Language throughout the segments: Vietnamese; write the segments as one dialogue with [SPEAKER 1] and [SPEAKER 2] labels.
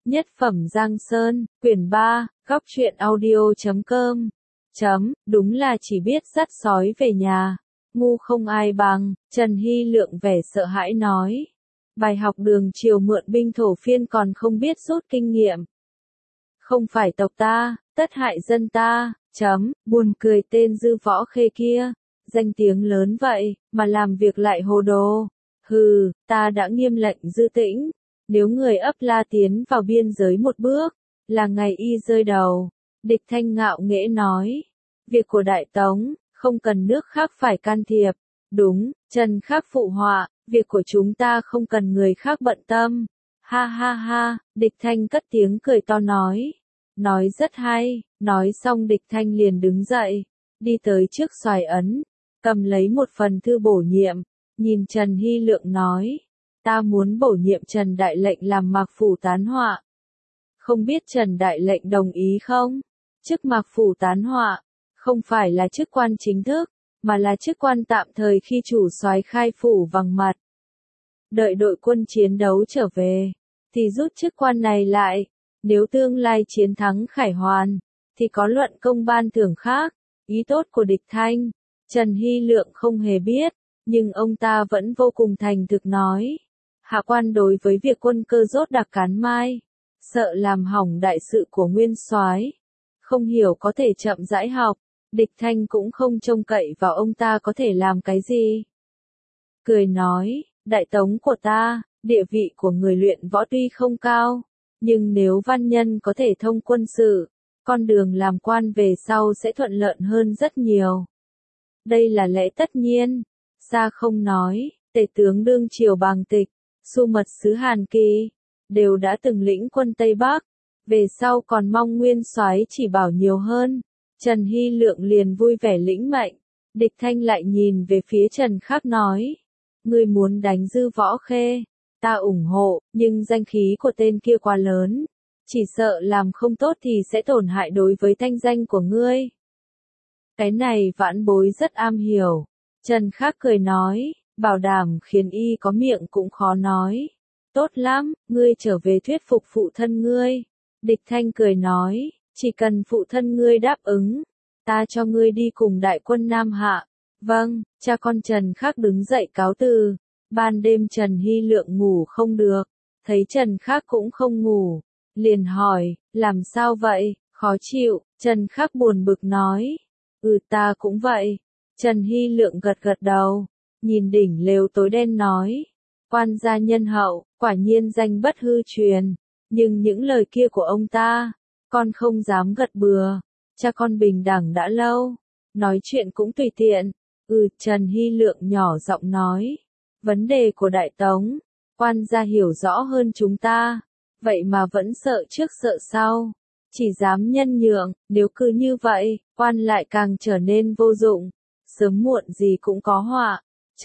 [SPEAKER 1] Nhất phẩm Giang Sơn, quyển 3, góc truyện audio.com. Đúng là chỉ biết dắt sói về nhà, ngu không ai bằng, Trần Hy Lượng vẻ sợ hãi nói. Bài học đường chiều mượn binh thổ phiên còn không biết rút kinh nghiệm. Không phải tộc ta, tất hại dân ta, buồn cười tên Dư Võ Khê kia, danh tiếng lớn vậy, mà làm việc lại hồ đồ. Hừ, ta đã nghiêm lệnh Dư Tĩnh, nếu người ấp La tiến vào biên giới một bước, là ngày y rơi đầu. Địch Thanh ngạo nghễ nói, việc của Đại Tống, không cần nước khác phải can thiệp. Đúng, Trần Khắc phụ họa, việc của chúng ta không cần người khác bận tâm. Ha ha ha, Địch Thanh cất tiếng cười to nói rất hay, nói xong Địch Thanh liền đứng dậy, đi tới trước xoài ấn, cầm lấy một phần thư bổ nhiệm, nhìn Trần Hy Lượng nói, ta muốn bổ nhiệm Trần Đại Lệnh làm Mạc Phủ tán họa. Không biết Trần Đại Lệnh đồng ý không? Chức Mạc Phủ tán họa, không phải là chức quan chính thức, mà là chức quan tạm thời khi chủ soái khai phủ vắng mặt. Đợi đội quân chiến đấu trở về, thì rút chức quan này lại, nếu tương lai chiến thắng Khải Hoàn, thì có luận công ban thưởng khác. Ý tốt của Địch Thanh, Trần Hy Lượng không hề biết, nhưng ông ta vẫn vô cùng thành thực nói. Hạ quan đối với việc quân cơ rốt đặc cán mai, sợ làm hỏng đại sự của nguyên soái, không hiểu có thể chậm rãi học. Địch Thanh cũng không trông cậy vào ông ta có thể làm cái gì. Cười nói, Đại Tống của ta, địa vị của người luyện võ tuy không cao, nhưng nếu văn nhân có thể thông quân sự, con đường làm quan về sau sẽ thuận lợi hơn rất nhiều. Đây là lẽ tất nhiên. Xa không nói, tể tướng đương triều Bàng Tịch, Xu mật sứ Hàn Kỳ, đều đã từng lĩnh quân Tây Bắc, về sau còn mong nguyên soái chỉ bảo nhiều hơn. Trần Hy Lượng liền vui vẻ lĩnh mệnh. Địch Thanh lại nhìn về phía Trần Khắc nói, ngươi muốn đánh Dư Võ Khê, ta ủng hộ, nhưng danh khí của tên kia quá lớn, chỉ sợ làm không tốt thì sẽ tổn hại đối với thanh danh của ngươi. Cái này vãn bối rất am hiểu. Trần Khắc cười nói, bảo đảm khiến y có miệng cũng khó nói. Tốt lắm, ngươi trở về thuyết phục phụ thân ngươi. Địch Thanh cười nói, chỉ cần phụ thân ngươi đáp ứng, ta cho ngươi đi cùng đại quân Nam Hạ. Vâng, cha con Trần Khắc đứng dậy cáo từ. Ban đêm Trần Hy Lượng ngủ không được, thấy Trần Khắc cũng không ngủ, liền hỏi, làm sao vậy, khó chịu. Trần Khắc buồn bực nói, ta cũng vậy. Trần Hy Lượng gật gật đầu, nhìn đỉnh lều tối đen nói, quan gia nhân hậu, quả nhiên danh bất hư truyền, nhưng những lời kia của ông ta, con không dám gật bừa, cha con bình đẳng đã lâu, nói chuyện cũng tùy tiện. Trần Hy Lượng nhỏ giọng nói, vấn đề của Đại Tống, quan gia hiểu rõ hơn chúng ta, vậy mà vẫn sợ trước sợ sau, chỉ dám nhân nhượng, nếu cứ như vậy, quan lại càng trở nên vô dụng, sớm muộn gì cũng có họa.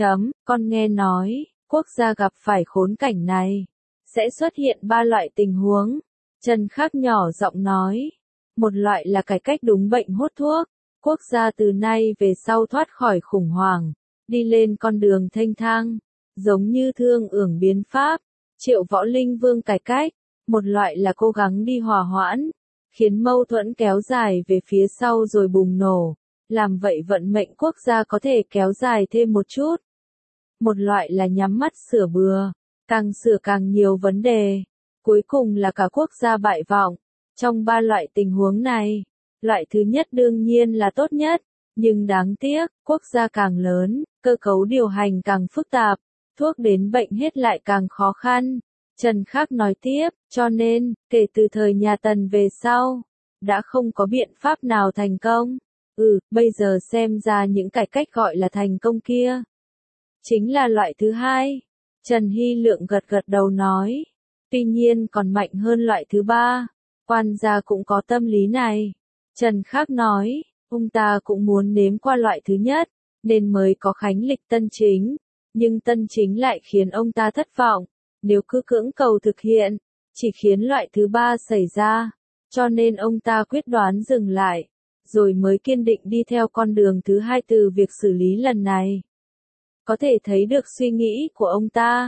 [SPEAKER 1] Con nghe nói, quốc gia gặp phải khốn cảnh này, sẽ xuất hiện 3 loại tình huống. Trần Khắc nhỏ giọng nói, một loại là cải cách đúng bệnh hốt thuốc, quốc gia từ nay về sau thoát khỏi khủng hoảng, đi lên con đường thanh thang, giống như Thương Ưởng biến pháp, Triệu Võ Linh Vương cải cách. Một loại là cố gắng đi hòa hoãn, khiến mâu thuẫn kéo dài về phía sau rồi bùng nổ, làm vậy vận mệnh quốc gia có thể kéo dài thêm một chút. Một loại là nhắm mắt sửa bừa, càng sửa càng nhiều vấn đề, cuối cùng là cả quốc gia bại vọng. Trong 3 loại tình huống này, loại thứ nhất đương nhiên là tốt nhất, nhưng đáng tiếc, quốc gia càng lớn, cơ cấu điều hành càng phức tạp, thuốc đến bệnh hết lại càng khó khăn. Trần Khắc nói tiếp, cho nên, kể từ thời nhà Tần về sau, đã không có biện pháp nào thành công. Bây giờ xem ra những cải cách gọi là thành công kia, chính là loại thứ hai. Trần Hy Lượng gật gật đầu nói, tuy nhiên còn mạnh hơn loại thứ ba, quan gia cũng có tâm lý này. Trần Khắc nói, ông ta cũng muốn nếm qua loại thứ nhất, nên mới có khánh lịch Tân Chính, nhưng Tân Chính lại khiến ông ta thất vọng. Nếu cứ cưỡng cầu thực hiện, chỉ khiến loại thứ ba xảy ra, cho nên ông ta quyết đoán dừng lại, rồi mới kiên định đi theo con đường thứ hai từ việc xử lý lần này. Có thể thấy được suy nghĩ của ông ta.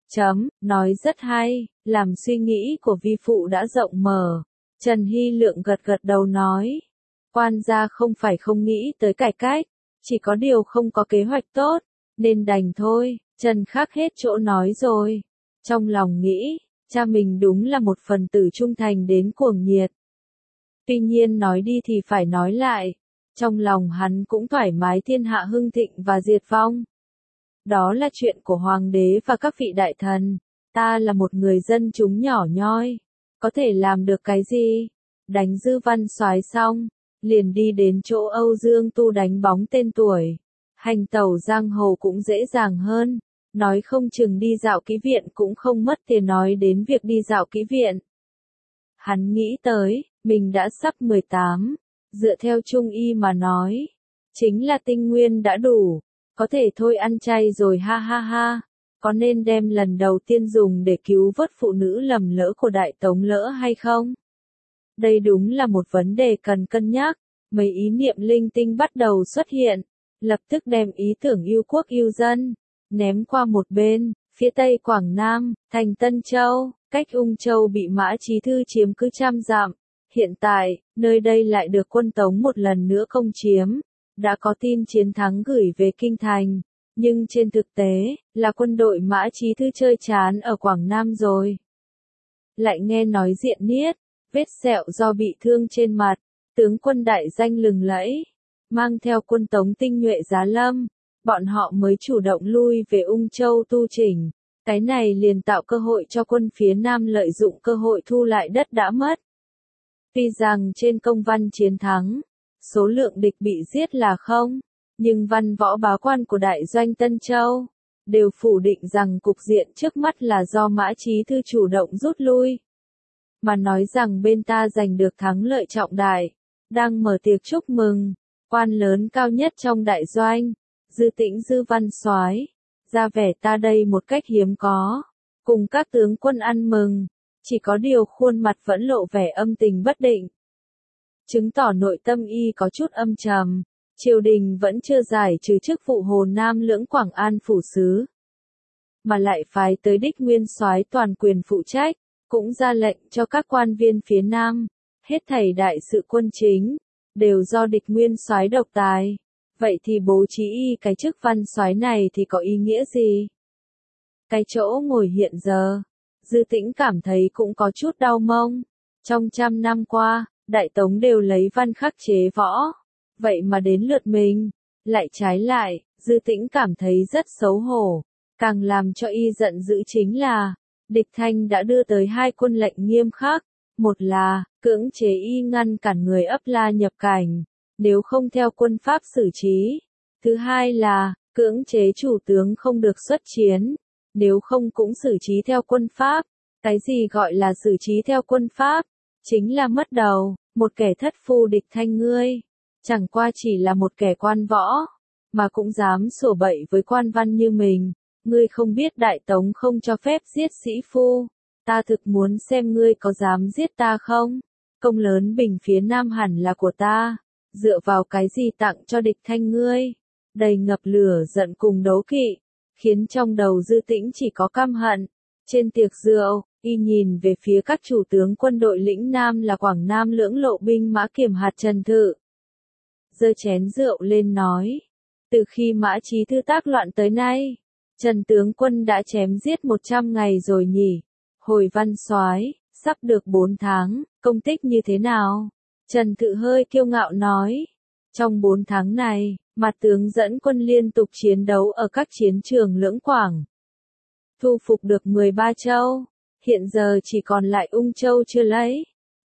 [SPEAKER 1] Nói rất hay, làm suy nghĩ của vi phụ đã rộng mở. Trần Hy Lượng gật gật đầu nói. Quan gia không phải không nghĩ tới cải cách, chỉ có điều không có kế hoạch tốt, nên đành thôi. Trần Khắc hết chỗ nói rồi. Trong lòng nghĩ, cha mình đúng là một phần tử trung thành đến cuồng nhiệt. Tuy nhiên nói đi thì phải nói lại, trong lòng hắn cũng thoải mái thiên hạ hưng thịnh và diệt vong. Đó là chuyện của hoàng đế và các vị đại thần, ta là một người dân chúng nhỏ nhoi, có thể làm được cái gì? Đánh Dư Văn Soái xong, liền đi đến chỗ Âu Dương Tu đánh bóng tên tuổi. Hành tẩu giang hồ cũng dễ dàng hơn, nói không chừng đi dạo kỹ viện cũng không mất tiền nói đến việc đi dạo kỹ viện. Hắn nghĩ tới, mình đã sắp 18, dựa theo trung y mà nói, chính là tinh nguyên đã đủ, có thể thôi ăn chay rồi ha ha ha, có nên đem lần đầu tiên dùng để cứu vớt phụ nữ lầm lỡ của Đại Tống lỡ hay không? Đây đúng là một vấn đề cần cân nhắc, mấy ý niệm linh tinh bắt đầu xuất hiện, lập tức đem ý tưởng yêu quốc yêu dân, ném qua một bên, phía tây Quảng Nam, thành Tân Châu, cách Ung Châu bị Mã Chí Thư chiếm cứ trăm dặm. Hiện tại, nơi đây lại được quân Tống một lần nữa công chiếm, đã có tin chiến thắng gửi về Kinh Thành, nhưng trên thực tế, là quân đội Mã Chí Thư chơi chán ở Quảng Nam rồi. Lại nghe nói Diện Niết, vết sẹo do bị thương trên mặt, tướng quân đại danh lừng lẫy, mang theo quân Tống tinh nhuệ giá lâm, bọn họ mới chủ động lui về Ung Châu tu chỉnh, cái này liền tạo cơ hội cho quân phía Nam lợi dụng cơ hội thu lại đất đã mất. Tuy rằng trên công văn chiến thắng, số lượng địch bị giết là không, nhưng văn võ bá quan của đại doanh Tân Châu đều phủ định rằng cục diện trước mắt là do Mã Chí Thư chủ động rút lui. Mà nói rằng bên ta giành được thắng lợi trọng đại, đang mở tiệc chúc mừng, quan lớn cao nhất trong đại doanh, Dư Tĩnh Dư Văn Soái, ra vẻ ta đây một cách hiếm có, cùng các tướng quân ăn mừng, chỉ có điều khuôn mặt vẫn lộ vẻ âm tình bất định. Chứng tỏ nội tâm y có chút âm trầm, triều đình vẫn chưa giải trừ chức vụ Hồ Nam Lưỡng Quảng An phủ sứ, mà lại phái tới đích nguyên soái toàn quyền phụ trách, cũng ra lệnh cho các quan viên phía Nam, hết thảy đại sự quân chính, đều do địch nguyên soái độc tài. Vậy thì bố trí y cái chức văn soái này thì có ý nghĩa gì? Cái chỗ ngồi hiện giờ, Dư Tĩnh cảm thấy cũng có chút đau mông. Trong trăm năm qua, Đại Tống đều lấy văn khắc chế võ. Vậy mà đến lượt mình, lại trái lại, Dư Tĩnh cảm thấy rất xấu hổ. Càng làm cho y giận dữ chính là, địch Thanh đã đưa tới hai quân lệnh nghiêm khắc. Một là, cưỡng chế y ngăn cản người ấp la nhập cảnh, nếu không theo quân pháp xử trí. Thứ hai là, cưỡng chế chủ tướng không được xuất chiến, nếu không cũng xử trí theo quân pháp. Cái gì gọi là xử trí theo quân pháp? Chính là mất đầu, một kẻ thất phu địch Thanh ngươi. Chẳng qua chỉ là một kẻ quan võ, mà cũng dám sủa bậy với quan văn như mình. Ngươi không biết Đại Tống không cho phép giết sĩ phu. Ta thực muốn xem ngươi có dám giết ta không? Công lớn bình phía Nam hẳn là của ta. Dựa vào cái gì tặng cho địch Thanh ngươi? Đầy ngập lửa giận cùng đố kỵ, khiến trong đầu Dư Tĩnh chỉ có căm hận. Trên tiệc rượu, y nhìn về phía các chủ tướng quân đội lĩnh Nam là Quảng Nam Lưỡng Lộ binh mã Kiểm hạt Trần Thự. Giơ chén rượu lên nói, từ khi Mã Chí Thư tác loạn tới nay, Trần tướng quân đã chém giết 100 ngày rồi nhỉ? Hồi văn soái, sắp được 4 tháng, công tích như thế nào? Trần Thự hơi kiêu ngạo nói, trong 4 tháng này, mặt tướng dẫn quân liên tục chiến đấu ở các chiến trường Lưỡng Quảng, thu phục được 13 châu, hiện giờ chỉ còn lại Ung Châu chưa lấy.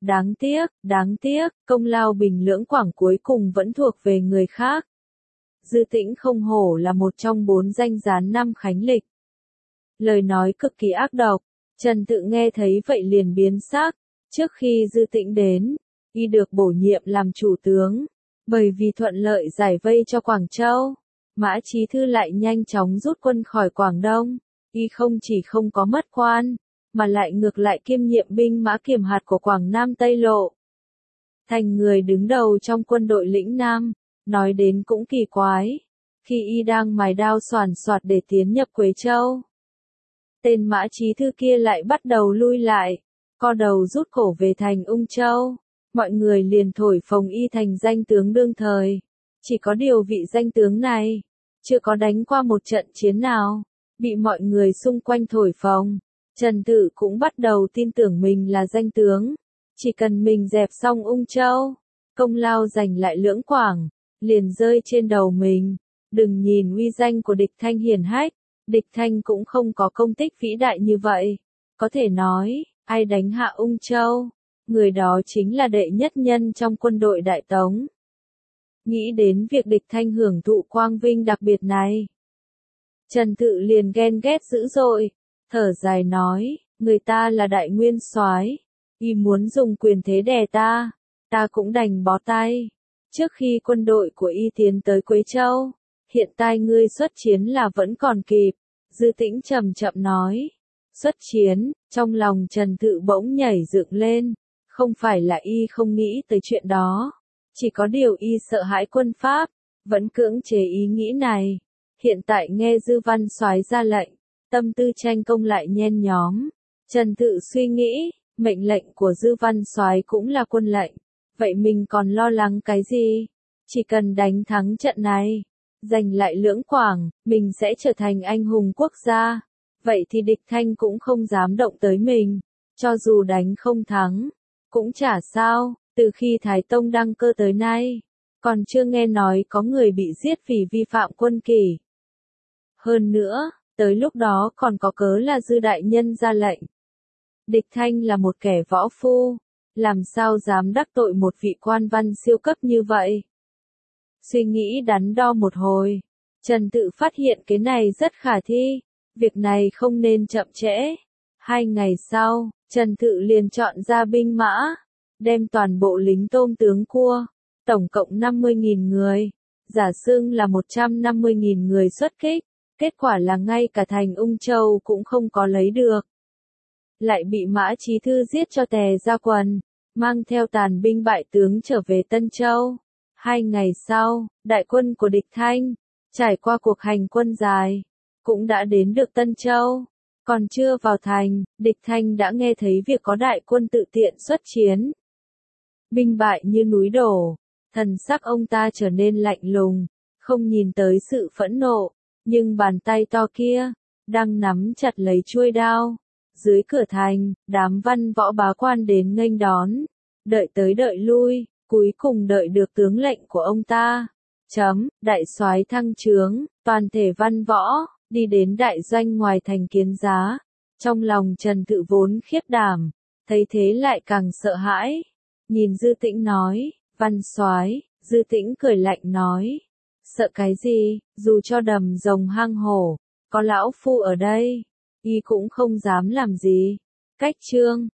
[SPEAKER 1] Đáng tiếc, công lao bình Lưỡng Quảng cuối cùng vẫn thuộc về người khác. Dư Tĩnh không hổ là một trong 4 danh gián năm Khánh Lịch. Lời nói cực kỳ ác độc, Trần Tự nghe thấy vậy liền biến sắc. Trước khi Dư Tĩnh đến, y được bổ nhiệm làm chủ tướng, bởi vì thuận lợi giải vây cho Quảng Châu. Mã Chí Thư lại nhanh chóng rút quân khỏi Quảng Đông, y không chỉ không có mất quan, mà lại ngược lại kiêm nhiệm binh mã Kiểm hạt của Quảng Nam Tây Lộ. Thành người đứng đầu trong quân đội lĩnh Nam, nói đến cũng kỳ quái, khi y đang mài đao soàn soạt để tiến nhập Quế Châu. tên Mã Chí Thư kia lại bắt đầu lui lại, co đầu rút cổ về thành Ung Châu. Mọi người liền thổi phồng y thành danh tướng đương thời. Chỉ có điều vị danh tướng này, chưa có đánh qua một trận chiến nào, bị mọi người xung quanh thổi phồng. Trần Tự cũng bắt đầu tin tưởng mình là danh tướng. Chỉ cần mình dẹp xong Ung Châu, công lao giành lại Lưỡng Quảng, liền rơi trên đầu mình. Đừng nhìn uy danh của Địch Thanh hiển hách, Địch Thanh cũng không có công tích vĩ đại như vậy. Có thể nói, ai đánh hạ Ung Châu, người đó chính là đệ nhất nhân trong quân đội Đại Tống. Nghĩ đến việc Địch Thanh hưởng thụ quang vinh đặc biệt này, Trần Tự liền ghen ghét dữ dội, thở dài nói, người ta là đại nguyên soái, y muốn dùng quyền thế đè ta, ta cũng đành bó tay. Trước khi quân đội của y tiến tới Quế Châu, hiện tại ngươi xuất chiến là vẫn còn kịp. Dư Tĩnh chậm chậm nói, xuất chiến, trong lòng Trần Tự bỗng nhảy dựng lên, không phải là y không nghĩ tới chuyện đó, chỉ có điều y sợ hãi quân Pháp, vẫn cưỡng chế ý nghĩ này. Hiện tại nghe Dư Văn soái ra lệnh, tâm tư tranh công lại nhen nhóm. Trần Tự suy nghĩ, mệnh lệnh của Dư Văn soái cũng là quân lệnh, vậy mình còn lo lắng cái gì? Chỉ cần đánh thắng trận này, giành lại Lưỡng Quảng, mình sẽ trở thành anh hùng quốc gia. Vậy thì Địch Thanh cũng không dám động tới mình, cho dù đánh không thắng, cũng chả sao. Từ khi Thái Tông đăng cơ tới nay, còn chưa nghe nói có người bị giết vì vi phạm quân kỷ. Hơn nữa, tới lúc đó còn có cớ là Dư đại nhân ra lệnh. Địch Thanh là một kẻ võ phu, làm sao dám đắc tội một vị quan văn siêu cấp như vậy? Suy nghĩ đắn đo một hồi, Trần Tự phát hiện cái này rất khả thi, việc này không nên chậm trễ. 2 ngày sau, Trần Tự liền chọn ra binh mã, đem toàn bộ lính tôm tướng cua, tổng cộng 50.000 người, giả xưng là 150.000 người xuất kích, kết quả là ngay cả thành Ung Châu cũng không có lấy được. Lại bị Mã Chí Thư giết cho tè ra quần, mang theo tàn binh bại tướng trở về Tân Châu. 2 ngày sau, đại quân của Địch Thanh, trải qua cuộc hành quân dài, cũng đã đến được Tân Châu. Còn chưa vào thành, Địch Thanh đã nghe thấy việc có đại quân tự tiện xuất chiến. Binh bại như núi đổ, thần sắc ông ta trở nên lạnh lùng, không nhìn tới sự phẫn nộ, nhưng bàn tay to kia, đang nắm chặt lấy chuôi đao. Dưới cửa thành, đám văn võ bá quan đến nghênh đón, đợi tới đợi lui, cuối cùng đợi được tướng lệnh của ông ta. Đại soái thăng trướng, toàn thể văn võ, đi đến đại doanh ngoài thành Kiến Giá. Trong lòng Trần Tự vốn khiếp đảm, thấy thế lại càng sợ hãi. Nhìn Dư Tĩnh nói, văn soái. Dư Tĩnh cười lạnh nói, sợ cái gì, dù cho đầm rồng hang hổ, có lão phu ở đây, y cũng không dám làm gì. Cách chương